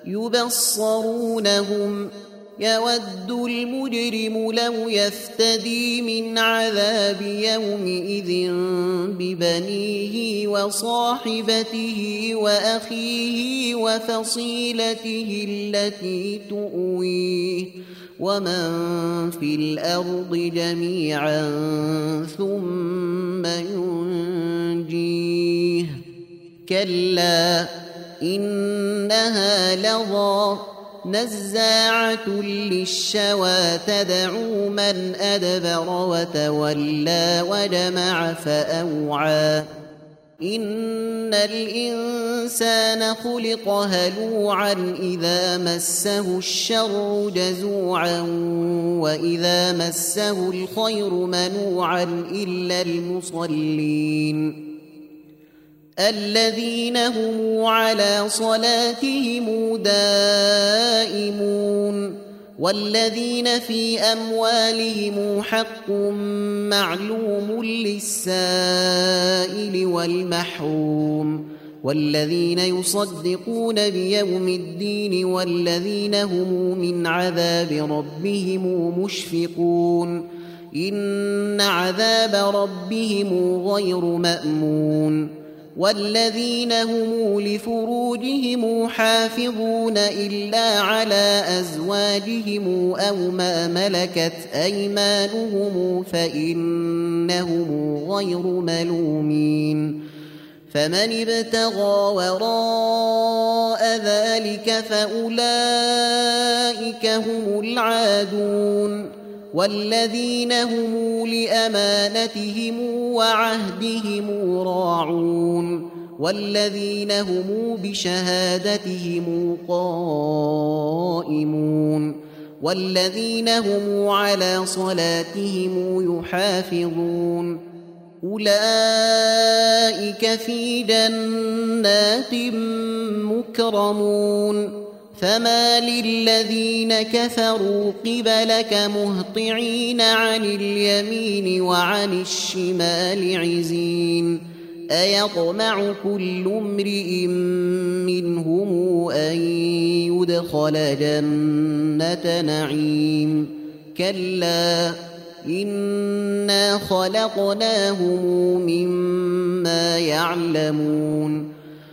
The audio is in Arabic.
يبصرونهم يود المجرم لو يفتدي من عذاب يومئذ ببنيه وصاحبته وأخيه وفصيلته التي تؤويه ومن في الأرض جميعا ثم ينجيه كلا إنها لظى نزاعة للشوى تدعو من أدبر وتولى وجمع فأوعى إن الإنسان خلق هلوعا إذا مسه الشر جزوعا وإذا مسه الخير منوعا إلا المصلين الذين هم على صلاتهم دائمون والذين في أموالهم حق معلوم للسائل والمحروم والذين يصدقون بيوم الدين والذين هم من عذاب ربهم مشفقون إن عذاب ربهم غير مأمون والذين هم لفروجهم حافظون إلا على أزواجهم أو ما ملكت أيمانهم فإنهم غير ملومين فمن ابتغى وراء ذلك فأولئك هم العادون والذين هم لأمانتهم وعهدهم راعون والذين هم بشهادتهم قائمون والذين هم على صلاتهم يحافظون أولئك في جنات مكرمون فما للذين كفروا قبلك مهطعين عن اليمين وعن الشمال عزين أيطمع كل امرئ منهم أن يدخل جنة نعيم كلا إنا خلقناهم مما يعلمون